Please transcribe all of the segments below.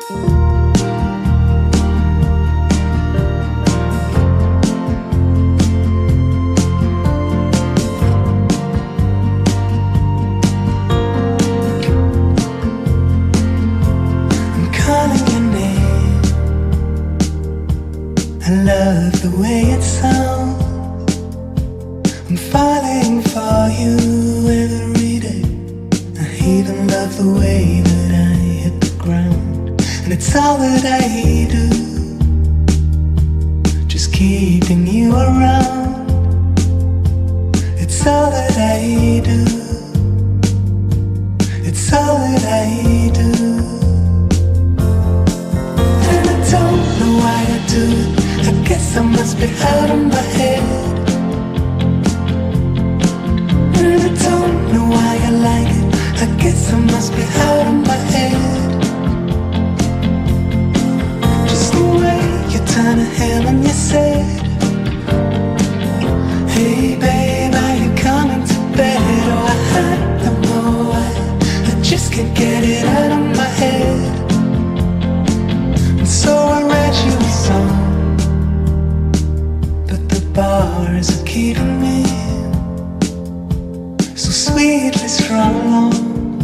I love the way it sounds. I'm falling for you every day. I even love the way that I hit the ground. And it's all that I do, just keeping you around. It's all that I do. It's all that I do. And I don't know why I do it. I guess I must be out of my head. And I don't know why I like it. I guess I must be out of my head. Just the way you turn a hand when you said, hey babe, are you coming to bed? Oh, I don't know why, I just can't get it out of my head. And so I read you a song, bars are keeping me so sweetly strung along,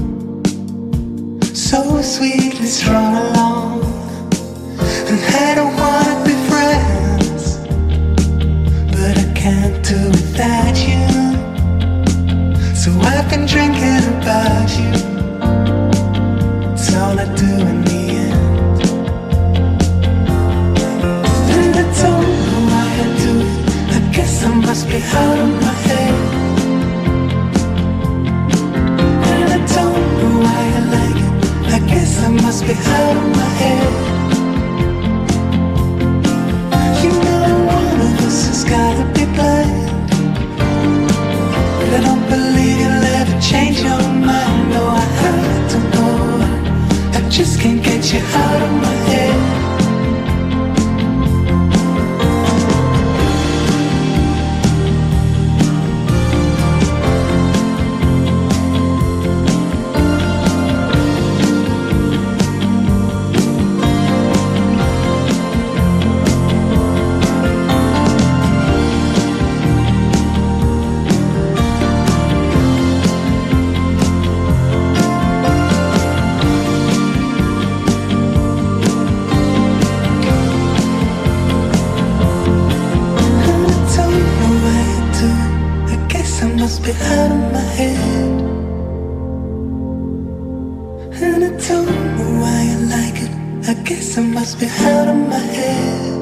so sweetly strung along. And I don't wanna be friends, but I can't do without you. So I've been drinking about you, it's all I do in the end. And I don't know why I do it. Guess I must be out of my head. And I don't know why I like it. I guess I must be out of my head. You know one of us has gotta be blind, but I don't believe you'll ever change your mind. No, I don't know why, I just can't get you out of my head. Be out of my head. And I don't know why I like it. I guess I must be out of my head.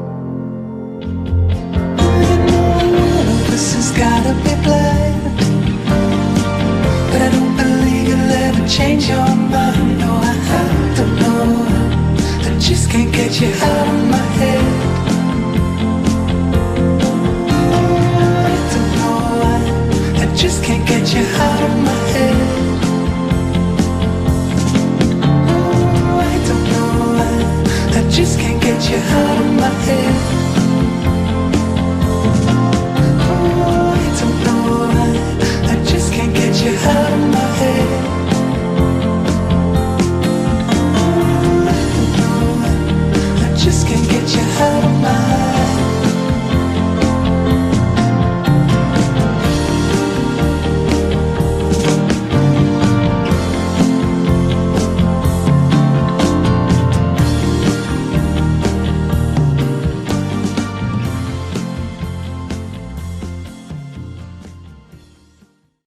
And you know one of us has gotta be blind, but I don't believe you'll ever change your mind. No, I don't know, I just can't get you out of my head. Just can't get you out of my head. Oh, I don't know why, I just can't get you out.